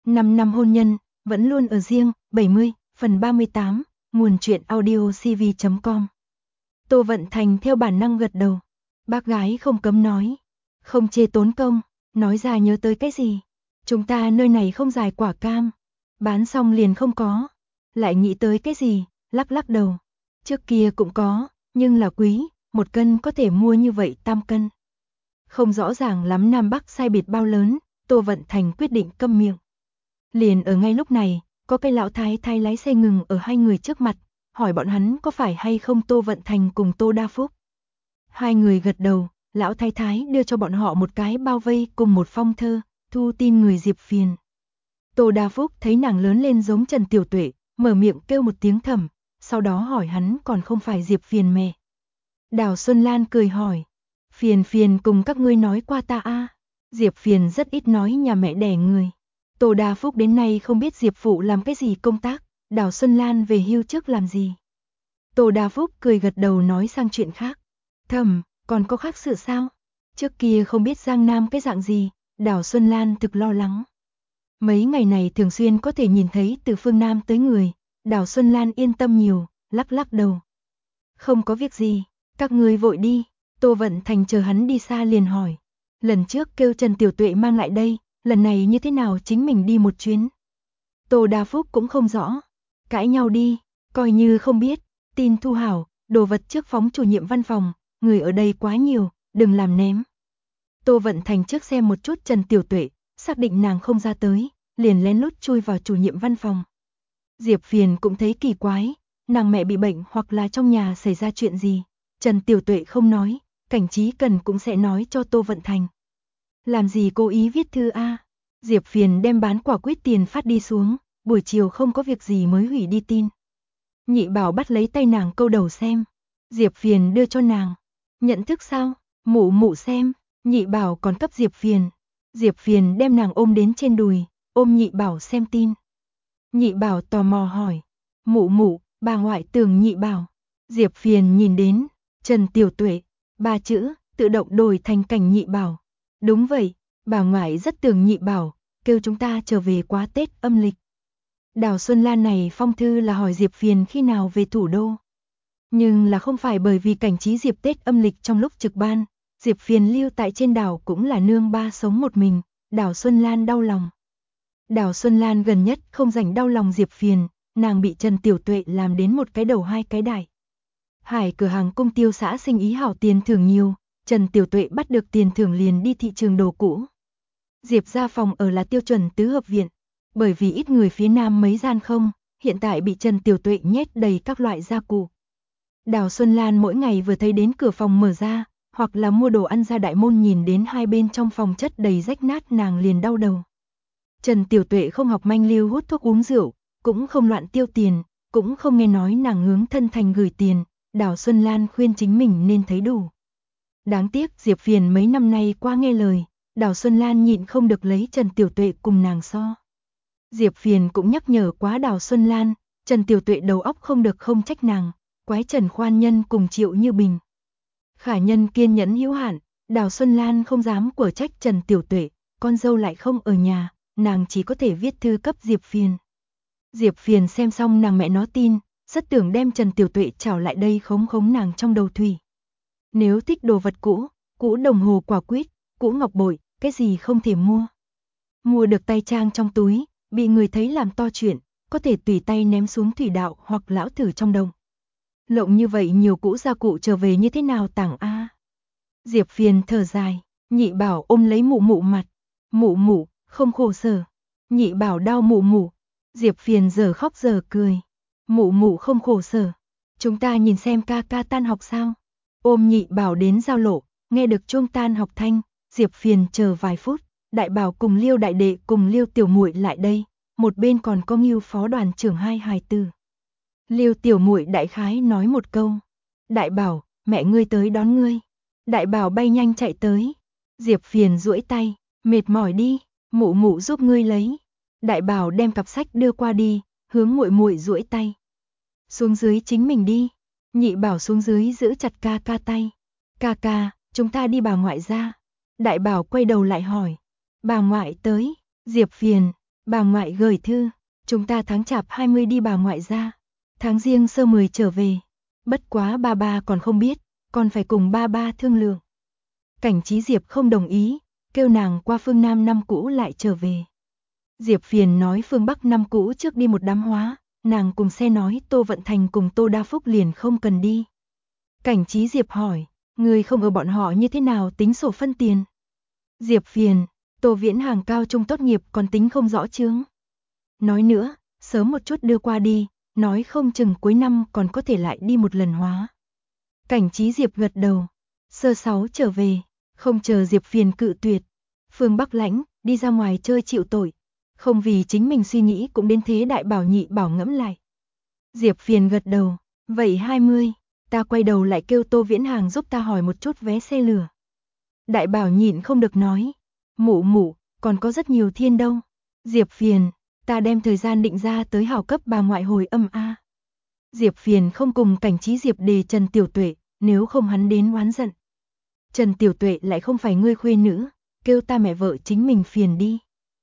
5 năm hôn nhân, vẫn luôn ở riêng, 70, phần 38, nguồn truyện audio cv.com. Tô Vận Thành theo bản năng gật đầu. Bác gái không cấm nói. Không chê tốn công, nói ra nhớ tới cái gì. Chúng ta nơi này không dài quả cam. Bán xong liền không có. Lại nghĩ tới cái gì, lắc lắc đầu. Trước kia cũng có, nhưng là quý, 1 cân có thể mua như vậy 8 cân. Không rõ ràng lắm Nam Bắc sai biệt bao lớn, Tô Vận Thành quyết định câm miệng. Liền ở ngay lúc này, có cái lão thái thái lái xe ngừng ở hai người trước mặt, hỏi bọn hắn có phải hay không Tô Vận Thành cùng Tô Đa Phúc. Hai người gật đầu, lão thái thái đưa cho bọn họ một cái bao vây cùng một phong thơ, thu tin người Diệp Phiền. Tô Đa Phúc thấy nàng lớn lên giống Trần Tiểu Tuệ, mở miệng kêu một tiếng thầm, sau đó hỏi hắn còn không phải Diệp Phiền mẹ. Đào Xuân Lan cười hỏi, Phiền cùng các ngươi nói qua ta a? Diệp Phiền rất ít nói nhà mẹ đẻ người. Tô Đa Phúc đến nay không biết Diệp phụ làm cái gì công tác, Đào Xuân Lan về hưu trước làm gì. Tô Đa Phúc cười gật đầu nói sang chuyện khác. Thầm, còn có khác sự sao? Trước kia không biết Giang Nam cái dạng gì, Đào Xuân Lan thực lo lắng. Mấy ngày này thường xuyên có thể nhìn thấy từ phương Nam tới người, Đào Xuân Lan yên tâm nhiều, lắc lắc đầu. Không có việc gì, các ngươi vội đi. Tô Vận Thành chờ hắn đi xa liền hỏi. Lần trước kêu Trần Tiểu Tuệ mang lại đây, lần này như thế nào chính mình đi một chuyến. Tô Đa Phúc cũng không rõ. Cãi nhau đi, coi như không biết. Tin thu hảo, đồ vật trước phóng chủ nhiệm văn phòng, người ở đây quá nhiều, đừng làm ném. Tô Vận Thành trước xem một chút Trần Tiểu Tuệ, xác định nàng không ra tới, liền lén lút chui vào chủ nhiệm văn phòng. Diệp Phiền cũng thấy kỳ quái, nàng mẹ bị bệnh hoặc là trong nhà xảy ra chuyện gì. Trần Tiểu Tuệ không nói, Cảnh Trí Cần cũng sẽ nói cho Tô Vận Thành. Làm gì cố ý viết thư a? Diệp Phiền đem bán quả quýt tiền phát đi xuống, buổi chiều không có việc gì mới hủy đi tin. Nhị Bảo bắt lấy tay nàng câu đầu xem. Diệp Phiền đưa cho nàng. Nhận thức sao? Mụ mụ xem. Nhị Bảo còn cấp Diệp Phiền. Diệp Phiền đem nàng ôm đến trên đùi, ôm Nhị Bảo xem tin. Nhị Bảo tò mò hỏi. Mụ mụ, bà ngoại tưởng Nhị Bảo. Diệp Phiền nhìn đến, Trần Tiểu Tuệ, 3 chữ, tự động đổi thành Cảnh Nhị Bảo. Đúng vậy, bà ngoại rất tưởng Nhị Bảo, kêu chúng ta trở về quá Tết âm lịch. Đào Xuân Lan này phong thư là hỏi Diệp Phiền khi nào về thủ đô. Nhưng là không phải bởi vì Cảnh Trí Diệp Tết âm lịch trong lúc trực ban, Diệp Phiền lưu tại trên đảo cũng là nương ba sống một mình, Đào Xuân Lan đau lòng. Đào Xuân Lan gần nhất không rảnh đau lòng Diệp Phiền, nàng bị Trần Tiểu Tuệ làm đến một cái đầu hai cái đại. Hải cửa hàng Cung Tiêu xã sinh ý hảo, tiền thưởng nhiều, Trần Tiểu Tuệ bắt được tiền thưởng liền đi thị trường đồ cũ. Diệp ra phòng ở là tiêu chuẩn tứ hợp viện, bởi vì ít người phía Nam mấy gian không, hiện tại bị Trần Tiểu Tuệ nhét đầy các loại gia cụ. Đào Xuân Lan mỗi ngày vừa thấy đến cửa phòng mở ra, hoặc là mua đồ ăn ra đại môn nhìn đến hai bên trong phòng chất đầy rách nát nàng liền đau đầu. Trần Tiểu Tuệ không học manh lưu hút thuốc uống rượu, cũng không loạn tiêu tiền, cũng không nghe nói nàng hướng thân thành gửi tiền, Đào Xuân Lan khuyên chính mình nên thấy đủ. Đáng tiếc Diệp Phiền mấy năm nay qua nghe lời, Đào Xuân Lan nhịn không được lấy Trần Tiểu Tuệ cùng nàng so. Diệp Phiền cũng nhắc nhở quá Đào Xuân Lan, Trần Tiểu Tuệ đầu óc không được không trách nàng, quái Trần Khoan Nhân cùng Triệu Như Bình. Khả Nhân kiên nhẫn hữu hạn, Đào Xuân Lan không dám quở trách Trần Tiểu Tuệ, con dâu lại không ở nhà, nàng chỉ có thể viết thư cấp Diệp Phiền. Diệp Phiền xem xong nàng mẹ nó tin, rất tưởng đem Trần Tiểu Tuệ trảo lại đây khống nàng trong đầu thủy. Nếu thích đồ vật cũ, cũ đồng hồ quả quýt, cũ ngọc bội, cái gì không thể mua. Mua được tay trang trong túi, bị người thấy làm to chuyện, có thể tùy tay ném xuống thủy đạo hoặc lão thử trong đồng. Lộng như vậy nhiều cũ gia cụ trở về như thế nào tảng a? Diệp Phiền thở dài, Nhị Bảo ôm lấy mụ mụ mặt. Mụ mụ, không khổ sở. Nhị Bảo đau mụ mụ. Diệp Phiền giờ khóc giờ cười. Mụ mụ không khổ sở. Chúng ta nhìn xem ca ca tan học sao? Ôm Nhị Bảo đến giao lộ, nghe được chuông tan học thanh, Diệp Phiền chờ vài phút, Đại Bảo cùng Liêu đại đệ cùng Liêu tiểu muội lại đây, một bên còn có Ngưu phó đoàn trưởng hai hài tử. Liêu tiểu muội đại khái nói một câu, Đại Bảo, mẹ ngươi tới đón ngươi. Đại Bảo bay nhanh chạy tới, Diệp Phiền duỗi tay, mệt mỏi đi, mụ mụ giúp ngươi lấy. Đại Bảo đem cặp sách đưa qua đi, hướng muội muội duỗi tay. Xuống dưới chính mình đi. Nhị Bảo xuống dưới giữ chặt ca ca tay. Ca ca, chúng ta đi bà ngoại ra. Đại Bảo quay đầu lại hỏi. Bà ngoại tới, Diệp Phiền, Bà ngoại gửi thư, chúng ta tháng chạp 20 đi bà ngoại ra, tháng giêng sơ 10 trở về. Bất quá ba còn không biết, còn phải cùng ba thương lượng. Cảnh Trí Diệp không đồng ý, kêu nàng qua phương Nam năm cũ lại trở về. Diệp Phiền nói phương Bắc năm cũ trước đi một đám hóa, nàng cùng xe nói Tô Vận Thành cùng Tô Đa Phúc liền không cần đi. Cảnh Trí Diệp hỏi, người không ở bọn họ như thế nào tính sổ phân tiền? Diệp Phiền, Tô Viễn Hàng cao trung tốt nghiệp còn tính không rõ chướng. Nói nữa, sớm một chút đưa qua đi, nói không chừng cuối năm còn có thể lại đi một lần hóa. Cảnh Trí Diệp gật đầu, sơ 6 trở về, không chờ Diệp Phiền cự tuyệt. Phương Bắc Lãnh, đi ra ngoài chơi chịu tội. Không vì chính mình suy nghĩ cũng đến thế Đại Bảo Nhị bảo ngẫm lại. Diệp Phiền gật đầu, vậy 20, ta quay đầu lại kêu Tô Viễn Hàng giúp ta hỏi một chút vé xe lửa. Đại Bảo nhịn không được nói, mụ, còn có rất nhiều thiên đâu. Diệp Phiền, ta đem thời gian định ra tới hảo cấp bà ngoại hồi âm a. Diệp Phiền không cùng Cảnh Trí Diệp đề Trần Tiểu Tuệ, nếu không hắn đến oán giận. Trần Tiểu Tuệ lại không phải ngươi khuê nữ, kêu ta mẹ vợ chính mình phiền đi.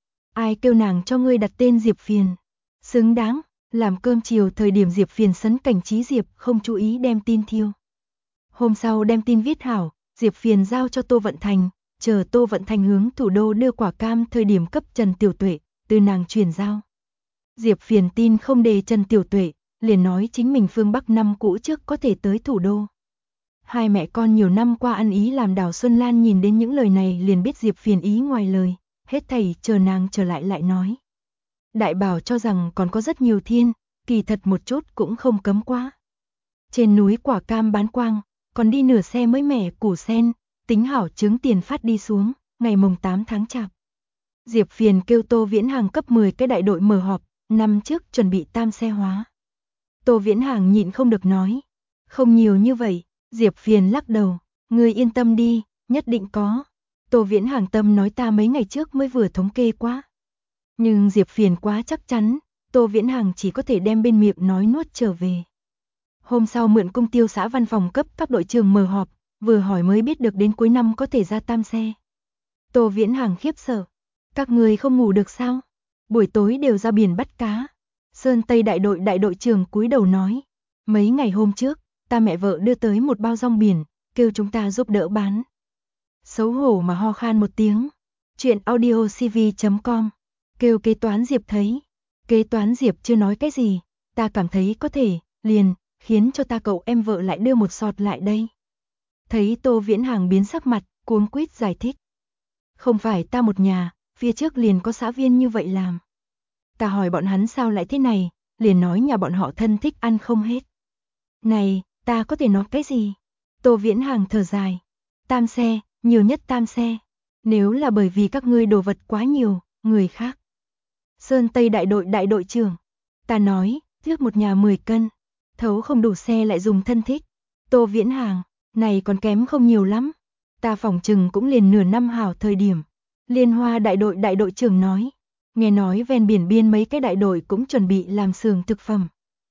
Ai kêu nàng cho ngươi đặt tên Diệp Phiền? Xứng đáng, làm cơm chiều thời điểm Diệp Phiền sấn Cảnh Trí Diệp không chú ý đem tin thiêu. Hôm sau đem tin viết hảo, Diệp Phiền giao cho Tô Vận Thành, chờ Tô Vận Thành hướng thủ đô đưa quả cam thời điểm cấp Trần Tiểu Tuệ, từ nàng truyền giao. Diệp Phiền tin không đề Trần Tiểu Tuệ, liền nói chính mình phương Bắc năm cũ trước có thể tới thủ đô. Hai mẹ con nhiều năm qua ăn ý làm Đào Xuân Lan nhìn đến những lời này liền biết Diệp Phiền ý ngoài lời, hết thảy chờ nàng trở lại nói. Đại Bảo cho rằng còn có rất nhiều thiên, kỳ thật một chút cũng không cấm quá. Trên núi quả cam bán quang, còn đi nửa xe mới mẻ củ sen, tính hảo trứng tiền phát đi xuống, ngày mùng 8 tháng chạp. Diệp Phiền kêu Tô Viễn Hàng cấp 10 cái đại đội mở họp, năm trước chuẩn bị tam xe hóa. Tô Viễn Hàng nhịn không được nói, không nhiều như vậy. Diệp Phiền lắc đầu, ngươi yên tâm đi, nhất định có. Tô Viễn Hàng tâm nói ta mấy ngày trước mới vừa thống kê quá. Nhưng Diệp Phiền quá chắc chắn, Tô Viễn Hàng chỉ có thể đem bên miệng nói nuốt trở về. Hôm sau mượn Cung Tiêu xã văn phòng cấp các đội trưởng mở họp, vừa hỏi mới biết được đến cuối năm có thể ra tam xe. Tô Viễn Hàng khiếp sợ, các người không ngủ được sao? Buổi tối đều ra biển bắt cá. Sơn Tây đại đội trưởng cúi đầu nói, mấy ngày hôm trước, ta mẹ vợ đưa tới một bao rong biển, kêu chúng ta giúp đỡ bán. Xấu hổ mà ho khan một tiếng. Chuyện audiocv.com. Kêu kế toán Diệp thấy. Kế toán Diệp chưa nói cái gì, ta cảm thấy có thể, liền, khiến cho ta cậu em vợ lại đưa một sọt lại đây. Thấy Tô Viễn Hàng biến sắc mặt, cuống quýt giải thích. Không phải ta một nhà, phía trước liền có xã viên như vậy làm. Ta hỏi bọn hắn sao lại thế này, liền nói nhà bọn họ thân thích ăn không hết. Này, ta có thể nói cái gì? Tô Viễn Hàng thở dài. Tam xe, nhiều nhất tam xe. Nếu là bởi vì các ngươi đồ vật quá nhiều, người khác. Sơn Tây đại đội trưởng. Ta nói, trước một nhà 10 cân. Thấu không đủ xe lại dùng thân thích. Tô Viễn Hàng, này còn kém không nhiều lắm. Ta phỏng chừng cũng liền nửa năm hảo thời điểm. Liên Hoa đại đội trưởng nói. Nghe nói ven biển biên mấy cái đại đội cũng chuẩn bị làm xưởng thực phẩm.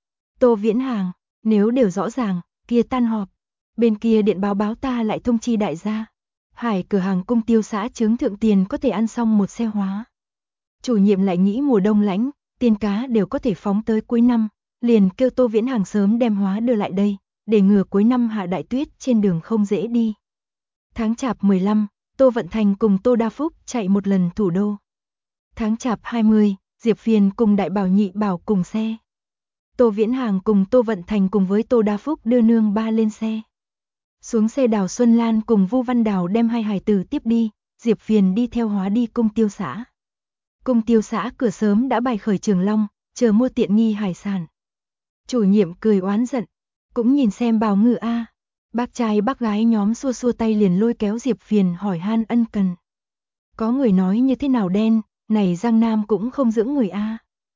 Tô Viễn Hàng, nếu đều rõ ràng, kia tan họp. Bên kia điện báo ta lại thông chi đại gia. Hải cửa hàng Cung Tiêu xã trướng thượng tiền có thể ăn xong một xe hóa. Chủ nhiệm lại nghĩ mùa đông lạnh, tiền cá đều có thể phóng tới cuối năm, liền kêu Tô Viễn Hàng sớm đem hóa đưa lại đây, để ngừa cuối năm hạ đại tuyết trên đường không dễ đi. Tháng chạp 15, Tô Vận Thành cùng Tô Đa Phúc chạy một lần thủ đô. Tháng chạp 20, Diệp Phiền cùng Đại Bảo Nhị bảo cùng xe. Tô Viễn Hàng cùng Tô Vận Thành cùng với Tô Đa Phúc đưa nương ba lên xe. Xuống xe Đào Xuân Lan cùng Vu Văn Đào đem hai hài tử tiếp đi, Diệp Phiền đi theo hóa đi Cung Tiêu xã. Cung Tiêu xã cửa sớm đã bài khởi Trường Long, chờ mua tiện nghi hải sản. Chủ nhiệm cười oán giận, cũng nhìn xem Bào Ngự a. Bác trai bác gái nhóm xua xua tay liền lôi kéo Diệp Phiền hỏi han ân cần. Có người nói như thế nào đen, này Giang Nam cũng không dưỡng người a.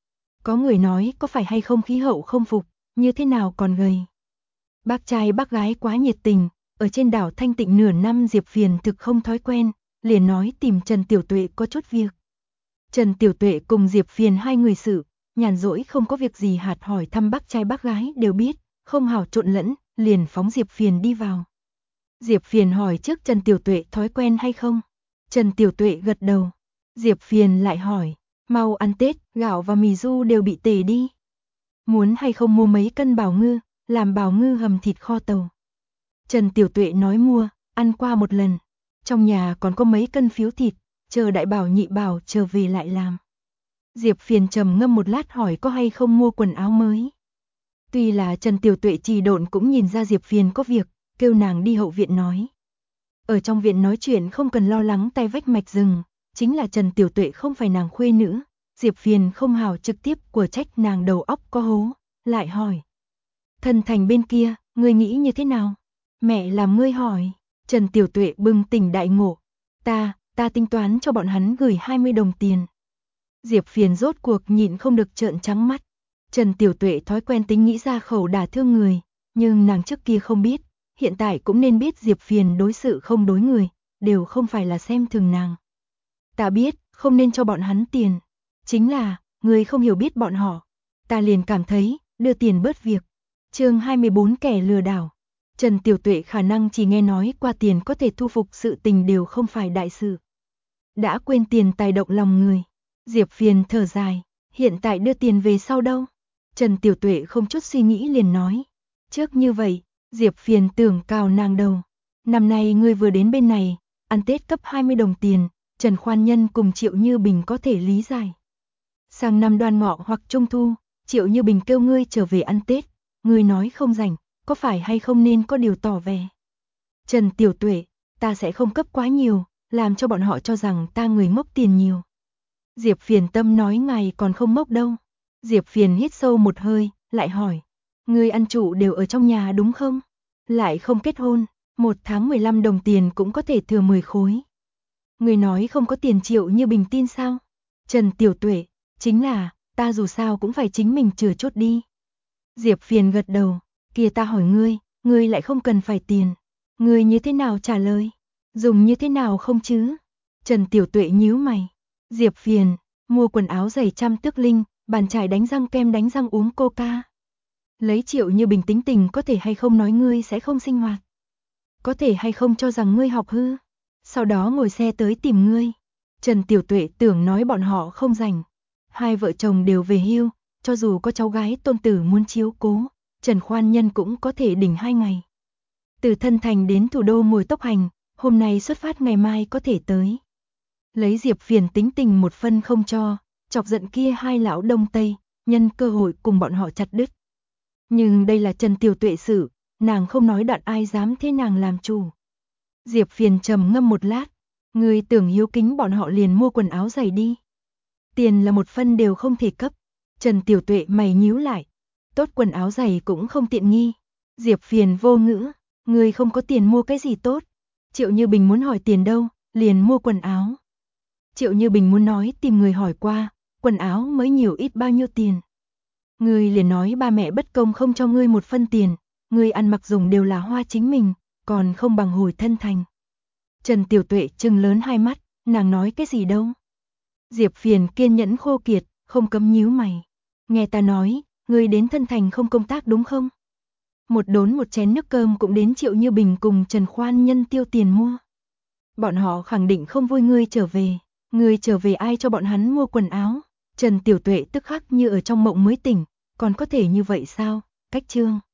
Có người nói có phải hay không khí hậu không phục, như thế nào còn gầy. Bác trai bác gái quá nhiệt tình, ở trên đảo thanh tịnh nửa năm Diệp Phiền thực không thói quen, liền nói tìm Trần Tiểu Tuệ có chút việc. Trần Tiểu Tuệ cùng Diệp Phiền hai người sự, nhàn rỗi không có việc gì hạt hỏi thăm bác trai bác gái đều biết, không hảo trộn lẫn, liền phóng Diệp Phiền đi vào. Diệp Phiền hỏi trước Trần Tiểu Tuệ thói quen hay không? Trần Tiểu Tuệ gật đầu. Diệp Phiền lại hỏi, Mau ăn Tết, gạo và mì ru đều bị tể đi. Muốn hay không mua mấy cân bào ngư, làm bào ngư hầm thịt kho tàu. Trần Tiểu Tuệ nói mua, ăn qua một lần. Trong nhà còn có mấy cân phiếu thịt, chờ đại bảo nhị bảo trở về lại làm. Diệp Phiền trầm ngâm một lát hỏi có hay không mua quần áo mới. Tuy là Trần Tiểu Tuệ trì độn cũng nhìn ra Diệp Phiền có việc, kêu nàng đi hậu viện nói. Ở trong viện nói chuyện không cần lo lắng tay vách mạch rừng, chính là Trần Tiểu Tuệ không phải nàng khuê nữ. Diệp Phiền không hào trực tiếp của trách nàng đầu óc có hố, lại hỏi. Thân thành bên kia, ngươi nghĩ như thế nào? Mẹ làm ngươi hỏi. Trần Tiểu Tuệ bừng tỉnh đại ngộ. Ta tính toán cho bọn hắn gửi 20 đồng tiền. Diệp Phiền rốt cuộc nhịn không được trợn trắng mắt. Trần Tiểu Tuệ thói quen tính nghĩ ra khẩu đả thương người, nhưng nàng trước kia không biết, hiện tại cũng nên biết Diệp Phiền đối sự không đối người, đều không phải là xem thường nàng. Ta biết, không nên cho bọn hắn tiền. Chính là, người không hiểu biết bọn họ. Ta liền cảm thấy, đưa tiền bớt việc. Chương 24 kẻ lừa đảo. Trần Tiểu Tuệ khả năng chỉ nghe nói qua tiền có thể thu phục sự tình đều không phải đại sự. Đã quên tiền tài động lòng người. Diệp Phiền thở dài, hiện tại đưa tiền về sau đâu? Trần Tiểu Tuệ không chút suy nghĩ liền nói. Trước như vậy, Diệp Phiền tưởng cào nàng đầu. Năm nay ngươi vừa đến bên này, ăn Tết cấp 20 đồng tiền, Trần Khoan Nhân cùng Triệu Như Bình có thể lý giải. Sang năm Đoan Ngọ hoặc Trung Thu, Triệu Như Bình kêu ngươi trở về ăn Tết, ngươi nói không rảnh, có phải hay không nên có điều tỏ vẻ. Trần Tiểu Tuệ, ta sẽ không cấp quá nhiều, làm cho bọn họ cho rằng ta người ngốc tiền nhiều. Diệp Phiền tâm nói ngài còn không ngốc đâu. Diệp Phiền hít sâu một hơi, lại hỏi. Ngươi ăn trụ đều ở trong nhà đúng không? Lại không kết hôn, 1 tháng 15 đồng tiền cũng có thể thừa 10 khối. Ngươi nói không có tiền Triệu Như Bình tin sao? Trần Tiểu Tuệ, chính là, ta dù sao cũng phải chính mình chừa chút đi. Diệp Phiền gật đầu, kia ta hỏi ngươi lại không cần phải tiền. Ngươi như thế nào trả lời? Dùng như thế nào không chứ? Trần Tiểu Tuệ nhíu mày. Diệp Phiền, mua quần áo giày trăm tước linh, bàn chải đánh răng kem đánh răng uống coca. Lấy Triệu Như Bình tính tình có thể hay không nói ngươi sẽ không sinh hoạt. Có thể hay không cho rằng ngươi học hư. Sau đó ngồi xe tới tìm ngươi. Trần Tiểu Tuệ tưởng nói bọn họ không rảnh. Hai vợ chồng đều về hưu, cho dù có cháu gái tôn tử muốn chiếu cố, Trần Khoan Nhân cũng có thể đỉnh 2 ngày. Từ Thân Thành đến thủ đô ngồi tốc hành, hôm nay xuất phát ngày mai có thể tới. Lấy Diệp Phiền tính tình một phân không cho, chọc giận kia hai lão Đông Tây, nhân cơ hội cùng bọn họ chặt đứt. Nhưng đây là Trần Tiểu Tuệ sự, nàng không nói đoạn ai dám thế nàng làm chủ. Diệp Phiền trầm ngâm một lát, người tưởng hiếu kính bọn họ liền mua quần áo giày đi. Tiền là một phân đều không thể cấp. Trần Tiểu Tuệ mày nhíu lại, tốt quần áo giày cũng không tiện nghi. Diệp Phiền vô ngữ, người không có tiền mua cái gì tốt. Triệu Như Bình muốn hỏi tiền đâu, liền mua quần áo. Triệu Như Bình muốn nói tìm người hỏi qua, quần áo mới nhiều ít bao nhiêu tiền. Ngươi liền nói ba mẹ bất công không cho ngươi một phân tiền, ngươi ăn mặc dùng đều là hoa chính mình, còn không bằng hồi Thân Thành. Trần Tiểu Tuệ trừng lớn hai mắt, nàng nói cái gì đâu. Diệp Phiền kiên nhẫn khô kiệt, không cấm nhíu mày. Nghe ta nói, ngươi đến Thân Thành không công tác đúng không? Một đốn một chén nước cơm cũng đến Triệu Như Bình cùng Trần Khoan Nhân tiêu tiền mua. Bọn họ khẳng định không vui ngươi trở về. Ngươi trở về ai cho bọn hắn mua quần áo? Trần Tiểu Tuệ tức khắc như ở trong mộng mới tỉnh, còn có thể như vậy sao? Cách chương